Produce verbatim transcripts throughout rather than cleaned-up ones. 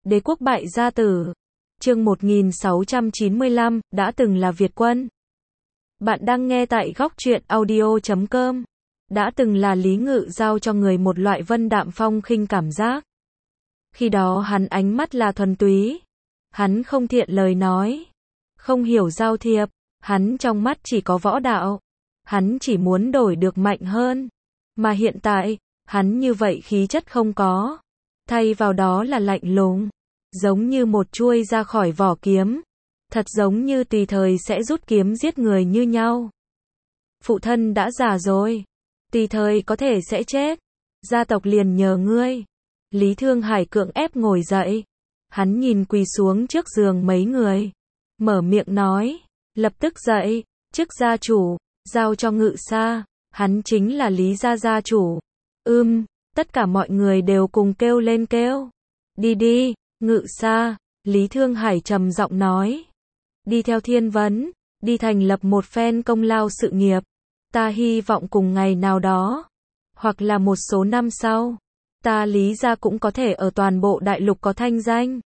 Đế quốc bại gia tử. Chương một nghìn sáu trăm chín mươi lăm, đã từng là Việt quân. Bạn đang nghe tại góc truyện audio chấm com. Đã từng là Lý Ngự giao cho người một loại vân đạm phong khinh cảm giác. Khi đó hắn ánh mắt là thuần túy. Hắn không thiện lời nói. Không hiểu giao thiệp. Hắn trong mắt chỉ có võ đạo. Hắn chỉ muốn đổi được mạnh hơn. Mà hiện tại, hắn như vậy khí chất không có. Thay vào đó là lạnh lùng. Giống như một chuôi ra khỏi vỏ kiếm. Thật giống như tùy thời sẽ rút kiếm giết người như nhau. Phụ thân đã già rồi. Tùy thời có thể sẽ chết. Gia tộc liền nhờ ngươi. Lý Thương Hải cưỡng ép ngồi dậy. Hắn nhìn quỳ xuống trước giường mấy người. Mở miệng nói. Lập tức dậy. Chức gia chủ. Giao cho Ngự Sa. Hắn chính là Lý gia gia chủ. Ưm. Tất cả mọi người đều cùng kêu lên kêu. Đi đi. Ngự Sa. Lý Thương Hải trầm giọng nói. Đi theo Thiên Vấn. Đi thành lập một phen công lao sự nghiệp. Ta hy vọng cùng ngày nào đó. Hoặc là một số năm sau. Ta Lý gia cũng có thể ở toàn bộ đại lục có thanh danh.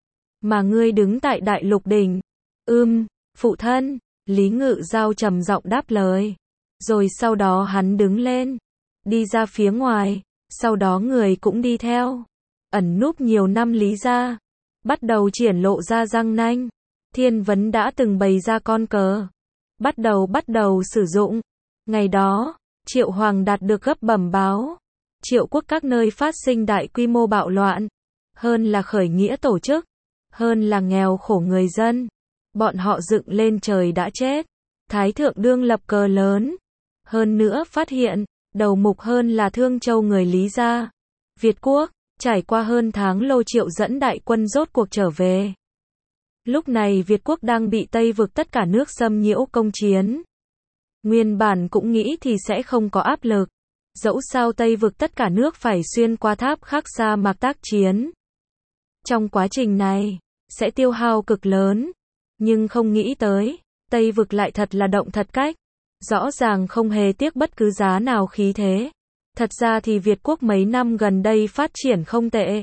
Mà ngươi đứng tại đại lục đỉnh. Ưm. Phụ thân. Lý Ngự Giao trầm giọng đáp lời. Rồi sau đó hắn đứng lên. Đi ra phía ngoài. Sau đó người cũng đi theo. Ẩn núp nhiều năm Lý gia. Bắt đầu triển lộ ra răng nanh. Thiên Vấn đã từng bày ra con cờ. Bắt đầu bắt đầu sử dụng. Ngày đó, Triệu Hoàng đạt được gấp bẩm báo. Triệu quốc các nơi phát sinh đại quy mô bạo loạn. Hơn là khởi nghĩa tổ chức. Hơn là nghèo khổ người dân. Bọn họ dựng lên trời đã chết. Thái thượng đương lập cờ lớn. Hơn nữa phát hiện, đầu mục hơn là Thương Châu người Lý gia. Việt quốc, trải qua hơn tháng Lô Triệu dẫn đại quân rốt cuộc trở về. Lúc này Việt quốc đang bị Tây vực tất cả nước xâm nhiễu công chiến. Nguyên bản cũng nghĩ thì sẽ không có áp lực. Dẫu sao Tây vực tất cả nước phải xuyên qua tháp khắc sa mạc tác chiến. Trong quá trình này, sẽ tiêu hao cực lớn. Nhưng không nghĩ tới, Tây vực lại thật là động thật cách. Rõ ràng không hề tiếc bất cứ giá nào khí thế. Thật ra thì Việt quốc mấy năm gần đây phát triển không tệ.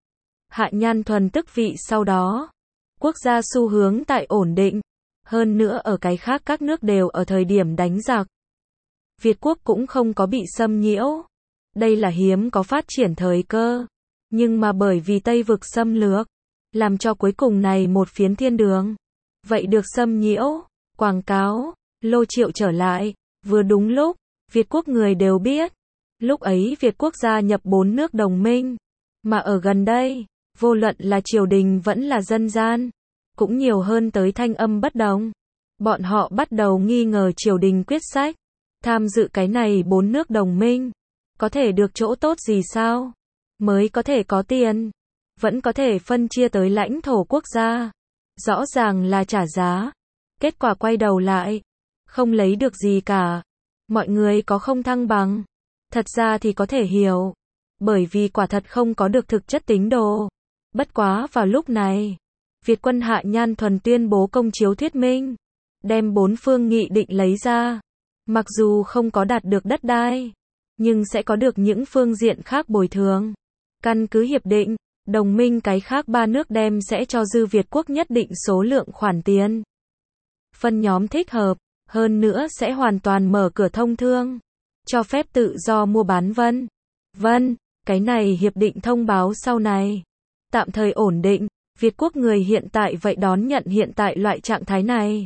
Hạ Nhan Thuần tức vị sau đó. Quốc gia xu hướng tại ổn định. Hơn nữa ở cái khác các nước đều ở thời điểm đánh giặc. Việt quốc cũng không có bị xâm nhiễu. Đây là hiếm có phát triển thời cơ. Nhưng mà bởi vì Tây vực xâm lược. Làm cho cuối cùng này một phiến thiên đường. Vậy được xâm nhiễu. Quảng cáo. Lô Triệu trở lại. Vừa đúng lúc. Việt quốc người đều biết. Lúc ấy Việt quốc gia nhập bốn nước đồng minh. Mà ở gần đây. Vô luận là triều đình vẫn là dân gian. Cũng nhiều hơn tới thanh âm bất đồng. Bọn họ bắt đầu nghi ngờ triều đình quyết sách. Tham dự cái này bốn nước đồng minh. Có thể được chỗ tốt gì sao? Mới có thể có tiền. Vẫn có thể phân chia tới lãnh thổ quốc gia. Rõ ràng là trả giá. Kết quả quay đầu lại. Không lấy được gì cả. Mọi người có không thăng bằng. Thật ra thì có thể hiểu. Bởi vì quả thật không có được thực chất tín đồ. Bất quá vào lúc này. Việt quân Hạ Nhan Thuần tuyên bố công chiếu thuyết minh. Đem bốn phương nghị định lấy ra. Mặc dù không có đạt được đất đai. Nhưng sẽ có được những phương diện khác bồi thường. Căn cứ hiệp định. Đồng minh cái khác ba nước đem sẽ cho dư Việt quốc nhất định số lượng khoản tiền. Phân nhóm thích hợp. Hơn nữa sẽ hoàn toàn mở cửa thông thương. Cho phép tự do mua bán vân. Vân. Cái này hiệp định thông báo sau này. Tạm thời ổn định. Việt quốc người hiện tại vậy đón nhận hiện tại loại trạng thái này.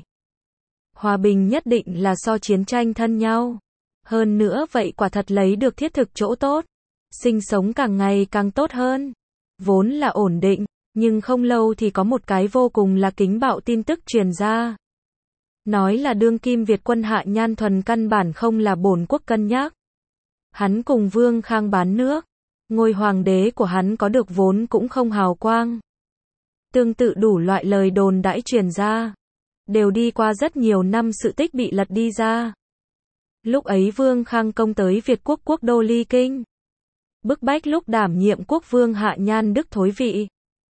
Hòa bình nhất định là so chiến tranh thân nhau. Hơn nữa vậy quả thật lấy được thiết thực chỗ tốt. Sinh sống càng ngày càng tốt hơn. Vốn là ổn định, nhưng không lâu thì có một cái vô cùng là kính bạo tin tức truyền ra. Nói là đương kim Việt quân Hạ Nhan Thuần căn bản không là bổn quốc cân nhắc. Hắn cùng Vương Khang bán nước. Ngôi hoàng đế của hắn có được vốn cũng không hào quang. Tương tự đủ loại lời đồn đãi truyền ra. Đều đi qua rất nhiều năm sự tích bị lật đi ra. Lúc ấy Vương Khang công tới Việt quốc quốc đô Ly Kinh. Bức bách lúc đảm nhiệm quốc vương Hạ Nhan Đức thối vị.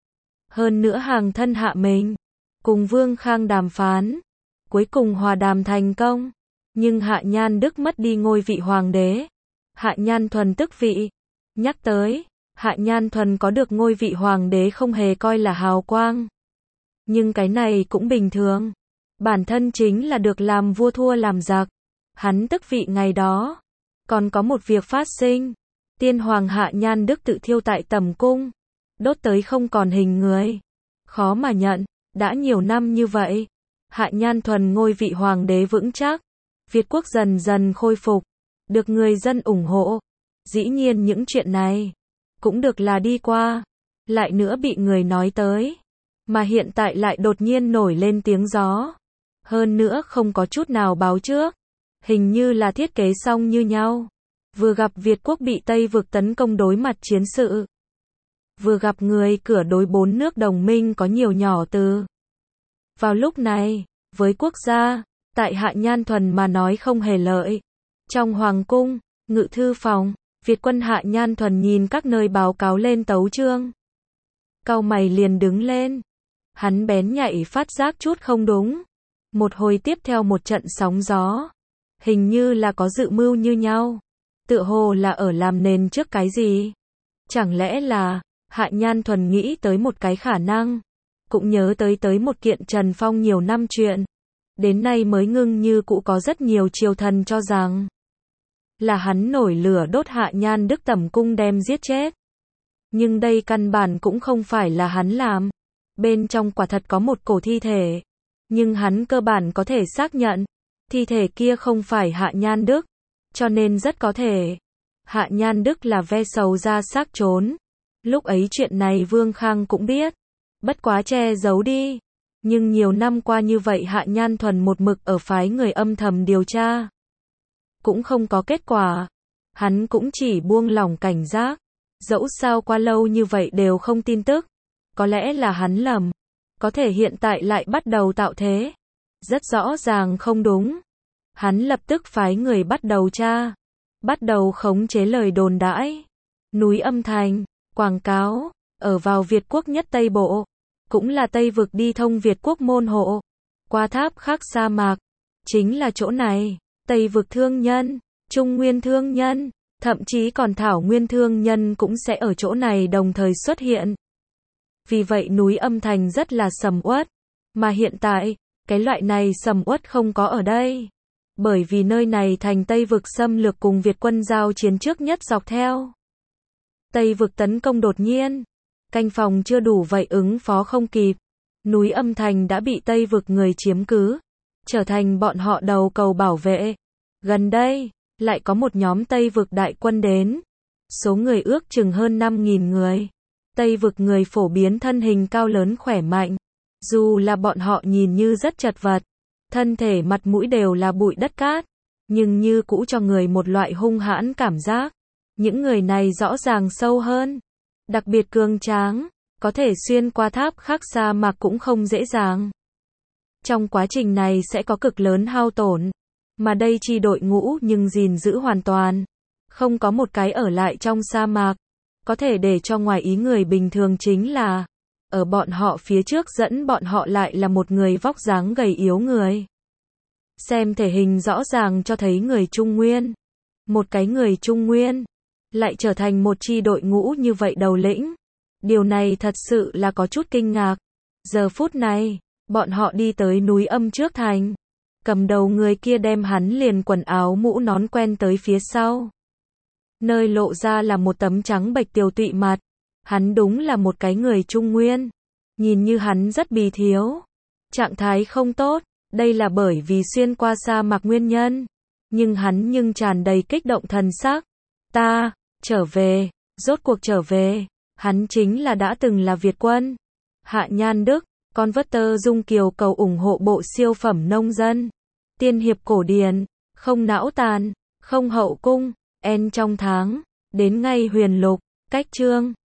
Hơn nữa hàng thân hạ mình. Cùng Vương Khang đàm phán. Cuối cùng hòa đàm thành công. Nhưng Hạ Nhan Đức mất đi ngôi vị hoàng đế. Hạ Nhan Thuần tức vị. Nhắc tới. Hạ Nhan Thuần có được ngôi vị hoàng đế không hề coi là hào quang. Nhưng cái này cũng bình thường. Bản thân chính là được làm vua thua làm giặc. Hắn tức vị ngày đó. Còn có một việc phát sinh. Tiên hoàng Hạ Nhan Đức tự thiêu tại Tầm cung. Đốt tới không còn hình người. Khó mà nhận. Đã nhiều năm như vậy. Hạ Nhan Thuần ngôi vị hoàng đế vững chắc. Việt quốc dần dần khôi phục. Được người dân ủng hộ. Dĩ nhiên những chuyện này. Cũng được là đi qua. Lại nữa bị người nói tới. Mà hiện tại lại đột nhiên nổi lên tiếng gió. Hơn nữa không có chút nào báo trước. Hình như là thiết kế xong như nhau. Vừa gặp Việt quốc bị Tây vực tấn công đối mặt chiến sự. Vừa gặp người cửa đối bốn nước đồng minh có nhiều nhỏ từ. Vào lúc này, với quốc gia, tại Hạ Nhan Thuần mà nói không hề lợi. Trong hoàng cung, ngự thư phòng, Việt quân Hạ Nhan Thuần nhìn các nơi báo cáo lên tấu chương. Cau mày liền đứng lên. Hắn bén nhạy phát giác chút không đúng. Một hồi tiếp theo một trận sóng gió. Hình như là có dự mưu như nhau. Tựa hồ là ở làm nền trước cái gì. Chẳng lẽ là, Hạ Nhan Thuần nghĩ tới một cái khả năng. Cũng nhớ tới tới một kiện Trần Phong nhiều năm chuyện. Đến nay mới ngưng như cũ có rất nhiều triều thần cho rằng. Là hắn nổi lửa đốt Hạ Nhan Đức Tẩm cung đem giết chết. Nhưng đây căn bản cũng không phải là hắn làm. Bên trong quả thật có một cổ thi thể. Nhưng hắn cơ bản có thể xác nhận. Thi thể kia không phải Hạ Nhan Đức. Cho nên rất có thể. Hạ Nhan Đức là ve sầu ra xác trốn. Lúc ấy chuyện này Vương Khang cũng biết. Bất quá che giấu đi. Nhưng nhiều năm qua như vậy Hạ Nhan Thuần một mực ở phái người âm thầm điều tra. Cũng không có kết quả. Hắn cũng chỉ buông lỏng cảnh giác. Dẫu sao qua lâu như vậy đều không tin tức. Có lẽ là hắn lầm. Có thể hiện tại lại bắt đầu tạo thế. Rất rõ ràng không đúng. Hắn lập tức phái người bắt đầu tra. Bắt đầu khống chế lời đồn đãi. Núi âm thành, quảng cáo, ở vào Việt quốc nhất Tây Bộ. Cũng là Tây vực đi thông Việt quốc môn hộ. Qua tháp khắc sa mạc. Chính là chỗ này. Tây vực thương nhân, Trung Nguyên thương nhân, thậm chí còn Thảo Nguyên thương nhân cũng sẽ ở chỗ này đồng thời xuất hiện. Vì vậy núi âm thành rất là sầm uất. Mà hiện tại, cái loại này sầm uất không có ở đây. Bởi vì nơi này thành Tây vực xâm lược cùng Việt quân giao chiến trước nhất dọc theo. Tây vực tấn công đột nhiên. Canh phòng chưa đủ vậy ứng phó không kịp. Núi âm thành đã bị Tây vực người chiếm cứ. Trở thành bọn họ đầu cầu bảo vệ. Gần đây, lại có một nhóm Tây vực đại quân đến. Số người ước chừng hơn năm nghìn người. Tây vực người phổ biến thân hình cao lớn khỏe mạnh. Dù là bọn họ nhìn như rất chật vật. Thân thể mặt mũi đều là bụi đất cát. Nhưng như cũ cho người một loại hung hãn cảm giác. Những người này rõ ràng sâu hơn. Đặc biệt cường tráng. Có thể xuyên qua tháp khắc sa mạc cũng không dễ dàng. Trong quá trình này sẽ có cực lớn hao tổn. Mà đây chi đội ngũ nhưng gìn giữ hoàn toàn. Không có một cái ở lại trong sa mạc. Có thể để cho ngoài ý người bình thường chính là. Ở bọn họ phía trước dẫn bọn họ lại là một người vóc dáng gầy yếu người. Xem thể hình rõ ràng cho thấy người Trung Nguyên. Một cái người Trung Nguyên. Lại trở thành một chi đội ngũ như vậy đầu lĩnh. Điều này thật sự là có chút kinh ngạc. Giờ phút này, bọn họ đi tới núi âm trước thành. Cầm đầu người kia đem hắn liền quần áo mũ nón quen tới phía sau. Nơi lộ ra là một tấm trắng bệch tiều tụy mặt. Hắn đúng là một cái người Trung Nguyên. Nhìn như hắn rất bì thiếu. Trạng thái không tốt. Đây là bởi vì xuyên qua sa mạc nguyên nhân. Nhưng hắn nhưng tràn đầy kích động thần sắc. Ta, trở về, rốt cuộc trở về. Hắn chính là đã từng là Việt quân. Hạ Nhan Đức, con vất tơ Dung Kiều cầu ủng hộ bộ siêu phẩm nông dân. Tiên hiệp cổ điển, không não tàn, không hậu cung, en trong tháng, đến ngay huyền lục, cách chương.